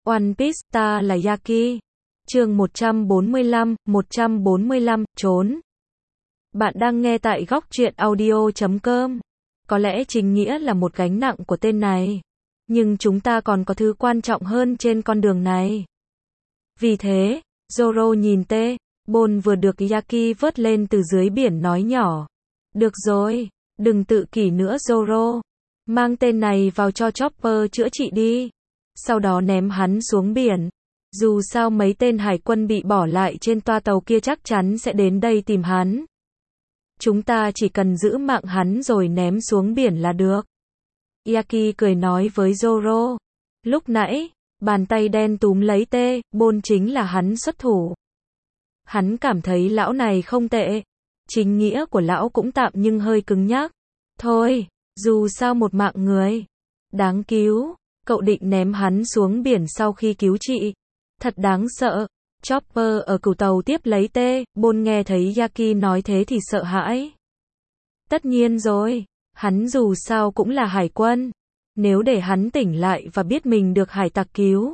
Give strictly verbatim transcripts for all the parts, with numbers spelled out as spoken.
One Piece, ta là Yaki. Chương một trăm bốn mươi lăm, một trăm bốn mươi lăm, trốn. Bạn đang nghe tại góc truyện audio chấm com. Có lẽ chính nghĩa là một gánh nặng của tên này. Nhưng chúng ta còn có thứ quan trọng hơn trên con đường này. Vì thế, Zoro nhìn Tê, Bôn vừa được Yaki vớt lên từ dưới biển nói nhỏ. Được rồi, đừng tự kỷ nữa Zoro. Mang tên này vào cho Chopper chữa trị đi. Sau đó ném hắn xuống biển. Dù sao mấy tên hải quân bị bỏ lại trên toa tàu kia chắc chắn sẽ đến đây tìm hắn. Chúng ta chỉ cần giữ mạng hắn rồi ném xuống biển là được. Yaki cười nói với Zoro. Lúc nãy, bàn tay đen túm lấy Tê, Bôn chính là hắn xuất thủ. Hắn cảm thấy lão này không tệ. Chính nghĩa của lão cũng tạm nhưng hơi cứng nhắc. Thôi, dù sao một mạng người. Đáng cứu. Cậu định ném hắn xuống biển sau khi cứu trị. Thật đáng sợ. Chopper ở cửu tàu tiếp lấy Tê, Bôn nghe thấy Yaki nói thế thì sợ hãi. Tất nhiên rồi. Hắn dù sao cũng là hải quân. Nếu để hắn tỉnh lại và biết mình được hải tặc cứu,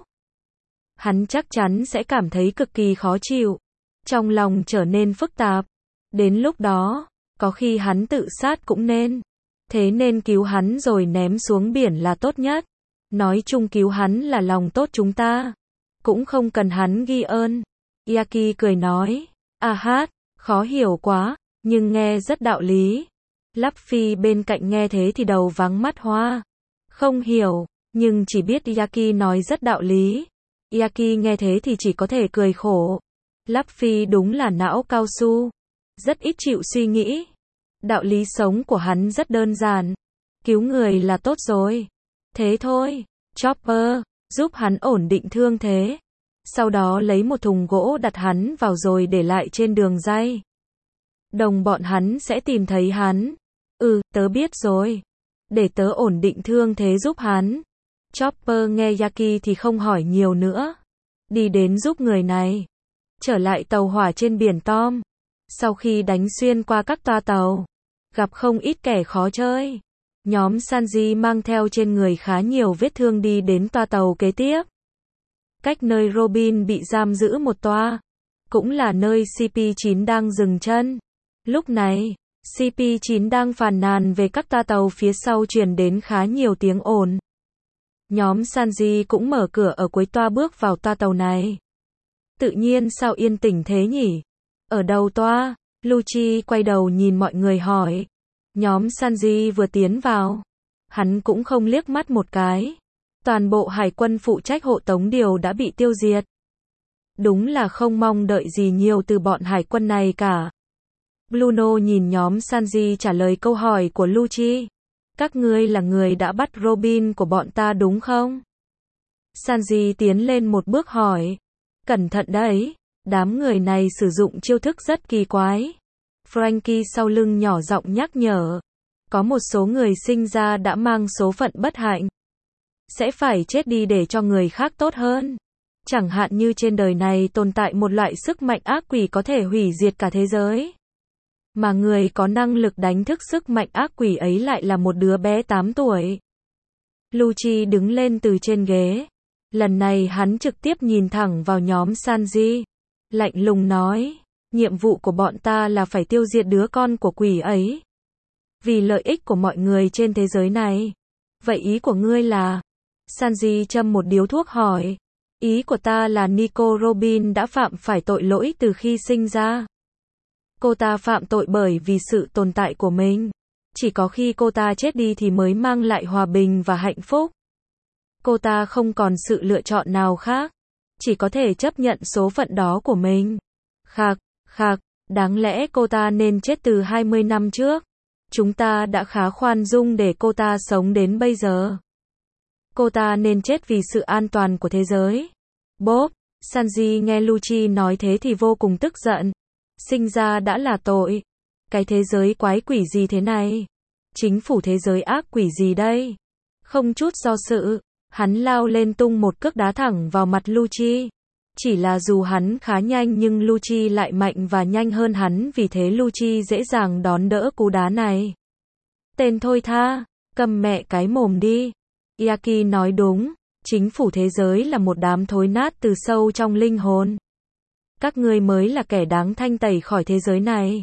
hắn chắc chắn sẽ cảm thấy cực kỳ khó chịu. Trong lòng trở nên phức tạp. Đến lúc đó, có khi hắn tự sát cũng nên. Thế nên cứu hắn rồi ném xuống biển là tốt nhất. Nói chung cứu hắn là lòng tốt chúng ta. Cũng không cần hắn ghi ơn. Yaki cười nói. À hát, khó hiểu quá, nhưng nghe rất đạo lý. Luffy bên cạnh nghe thế thì đầu vắng mắt hoa. Không hiểu, nhưng chỉ biết Yaki nói rất đạo lý. Yaki nghe thế thì chỉ có thể cười khổ. Luffy đúng là não cao su. Rất ít chịu suy nghĩ. Đạo lý sống của hắn rất đơn giản. Cứu người là tốt rồi. Thế thôi. Chopper, giúp hắn ổn định thương thế. Sau đó lấy một thùng gỗ đặt hắn vào rồi để lại trên đường ray. Đồng bọn hắn sẽ tìm thấy hắn. Ừ, tớ biết rồi. Để tớ ổn định thương thế giúp hắn. Chopper nghe Yaki thì không hỏi nhiều nữa. Đi đến giúp người này. Trở lại tàu hỏa trên biển Tom. Sau khi đánh xuyên qua các toa tàu, gặp không ít kẻ khó chơi. Nhóm Sanji mang theo trên người khá nhiều vết thương đi đến toa tàu kế tiếp. Cách nơi Robin bị giam giữ một toa. Cũng là nơi C P chín đang dừng chân. Lúc này, C P chín đang phàn nàn về các toa tàu phía sau truyền đến khá nhiều tiếng ồn. Nhóm Sanji cũng mở cửa ở cuối toa bước vào toa tàu này. Tự nhiên sao yên tĩnh thế nhỉ? Ở đầu toa? Lucci quay đầu nhìn mọi người hỏi. Nhóm Sanji vừa tiến vào. Hắn cũng không liếc mắt một cái. Toàn bộ hải quân phụ trách hộ tống điều đã bị tiêu diệt. Đúng là không mong đợi gì nhiều từ bọn hải quân này cả. Bluno nhìn nhóm Sanji trả lời câu hỏi của Lucci. Các ngươi là người đã bắt Robin của bọn ta đúng không? Sanji tiến lên một bước hỏi. Cẩn thận đấy. Đám người này sử dụng chiêu thức rất kỳ quái. Frankie sau lưng nhỏ giọng nhắc nhở. Có một số người sinh ra đã mang số phận bất hạnh. Sẽ phải chết đi để cho người khác tốt hơn. Chẳng hạn như trên đời này tồn tại một loại sức mạnh ác quỷ có thể hủy diệt cả thế giới. Mà người có năng lực đánh thức sức mạnh ác quỷ ấy lại là một đứa bé tám tuổi. Lucci đứng lên từ trên ghế. Lần này hắn trực tiếp nhìn thẳng vào nhóm Sanji. Lạnh lùng nói. Nhiệm vụ của bọn ta là phải tiêu diệt đứa con của quỷ ấy. Vì lợi ích của mọi người trên thế giới này. Vậy ý của ngươi là? Sanji châm một điếu thuốc hỏi. Ý của ta là Nico Robin đã phạm phải tội lỗi từ khi sinh ra. Cô ta phạm tội bởi vì sự tồn tại của mình. Chỉ có khi cô ta chết đi thì mới mang lại hòa bình và hạnh phúc. Cô ta không còn sự lựa chọn nào khác. Chỉ có thể chấp nhận số phận đó của mình. Khạc, khạc, đáng lẽ cô ta nên chết từ hai mươi năm trước. Chúng ta đã khá khoan dung để cô ta sống đến bây giờ. Cô ta nên chết vì sự an toàn của thế giới. Bob, Sanji nghe Lucci nói thế thì vô cùng tức giận. Sinh ra đã là tội. Cái thế giới quái quỷ gì thế này? Chính phủ thế giới ác quỷ gì đây? Không chút do dự, hắn lao lên tung một cước đá thẳng vào mặt Lucci. Chỉ là dù hắn khá nhanh nhưng Lucci lại mạnh và nhanh hơn hắn, vì thế Lucci dễ dàng đón đỡ cú đá này. Tên thôi tha, cầm mẹ cái mồm đi. Yaki nói đúng, Chính phủ thế giới là một đám thối nát từ sâu trong linh hồn. Các ngươi mới là kẻ đáng thanh tẩy khỏi thế giới này.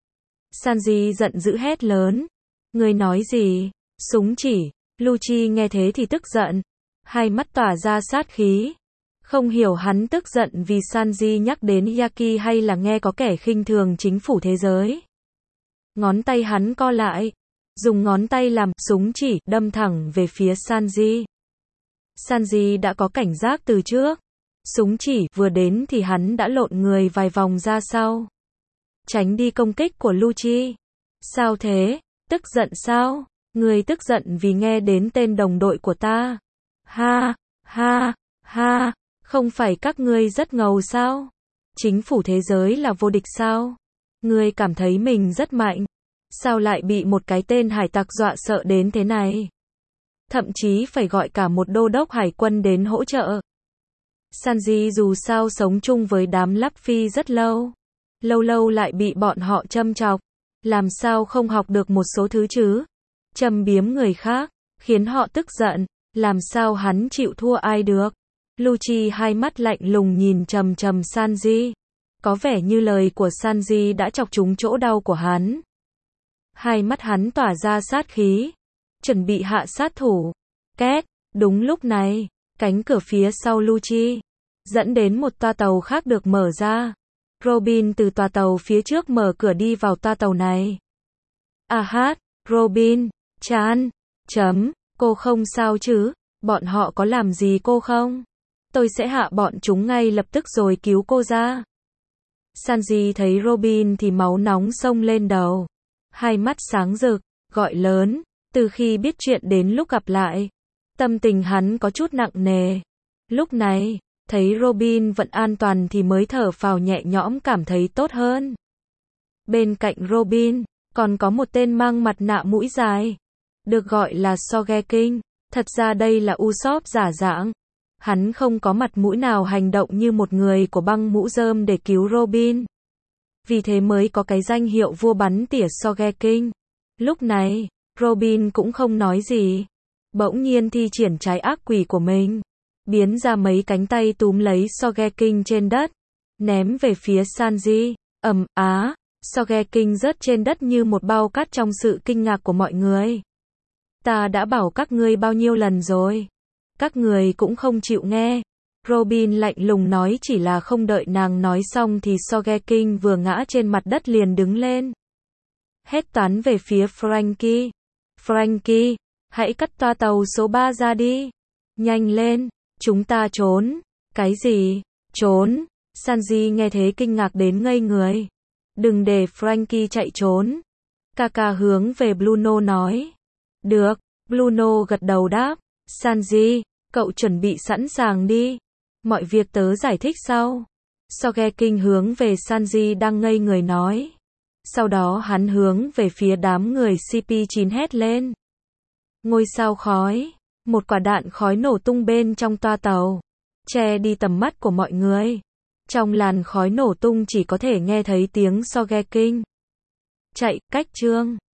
Sanji giận dữ hét lớn. Ngươi nói gì? Súng chỉ. Lucci nghe thế thì tức giận. Hai mắt tỏa ra sát khí. Không hiểu hắn tức giận vì Sanji nhắc đến Yaki hay là nghe có kẻ khinh thường chính phủ thế giới. Ngón tay hắn co lại. Dùng ngón tay làm súng chỉ đâm thẳng về phía Sanji. Sanji đã có cảnh giác từ trước. Súng chỉ vừa đến thì hắn đã lộn người vài vòng ra sau. Tránh đi công kích của Lucci. Sao thế? Tức giận sao? Người tức giận vì nghe đến tên đồng đội của ta. Ha, ha, ha, không phải các ngươi rất ngầu sao? Chính phủ thế giới là vô địch sao? Ngươi cảm thấy mình rất mạnh. Sao lại bị một cái tên hải tặc dọa sợ đến thế này? Thậm chí phải gọi cả một đô đốc hải quân đến hỗ trợ. Sanji dù sao sống chung với đám Luffy rất lâu. Lâu lâu lại bị bọn họ châm chọc. Làm sao không học được một số thứ chứ? Châm biếm người khác, khiến họ tức giận. Làm sao hắn chịu thua ai được? Lucci hai mắt lạnh lùng nhìn trầm trầm Sanji. Có vẻ như lời của Sanji đã chọc trúng chỗ đau của hắn. Hai mắt hắn tỏa ra sát khí. Chuẩn bị hạ sát thủ. Két, đúng lúc này, cánh cửa phía sau Lucci dẫn đến một toa tàu khác được mở ra. Robin từ toa tàu phía trước mở cửa đi vào toa tàu này. À hát, Robin, Chan, chấm, cô không sao chứ? Bọn họ có làm gì cô không? Tôi sẽ hạ bọn chúng ngay lập tức rồi cứu cô ra. Sanji thấy Robin thì máu nóng xông lên đầu. Hai mắt sáng rực, gọi lớn. Từ khi biết chuyện đến lúc gặp lại, tâm tình hắn có chút nặng nề. Lúc này, thấy Robin vẫn an toàn thì mới thở phào nhẹ nhõm cảm thấy tốt hơn. Bên cạnh Robin, còn có một tên mang mặt nạ mũi dài. Được gọi là Sogeking. Thật ra đây là Usopp giả dạng. Hắn không có mặt mũi nào hành động như một người của băng mũ rơm để cứu Robin. Vì thế mới có cái danh hiệu vua bắn tỉa Sogeking. Lúc này, Robin cũng không nói gì. Bỗng nhiên thi triển trái ác quỷ của mình. Biến ra mấy cánh tay túm lấy Sogeking trên đất. Ném về phía Sanji. Ầm á, Sogeking rớt trên đất như một bao cát trong sự kinh ngạc của mọi người. Ta đã bảo các ngươi bao nhiêu lần rồi. Các người cũng không chịu nghe. Robin lạnh lùng nói, chỉ là không đợi nàng nói xong thì Sogeking vừa ngã trên mặt đất liền đứng lên. Hét toán về phía Franky. Franky, hãy cắt toa tàu số ba ra đi. Nhanh lên, chúng ta trốn. Cái gì? Trốn? Sanji nghe thế kinh ngạc đến ngây người. Đừng để Franky chạy trốn. Kaka hướng về Bluno nói. Được, Bluno gật đầu đáp. Sanji, cậu chuẩn bị sẵn sàng đi. Mọi việc tớ giải thích sau. Sogeking hướng về Sanji đang ngây người nói. Sau đó hắn hướng về phía đám người xê pê chín hét lên. Ngôi sao khói. Một quả đạn khói nổ tung bên trong toa tàu. Che đi tầm mắt của mọi người. Trong làn khói nổ tung chỉ có thể nghe thấy tiếng Sogeking. Chạy, cách chương.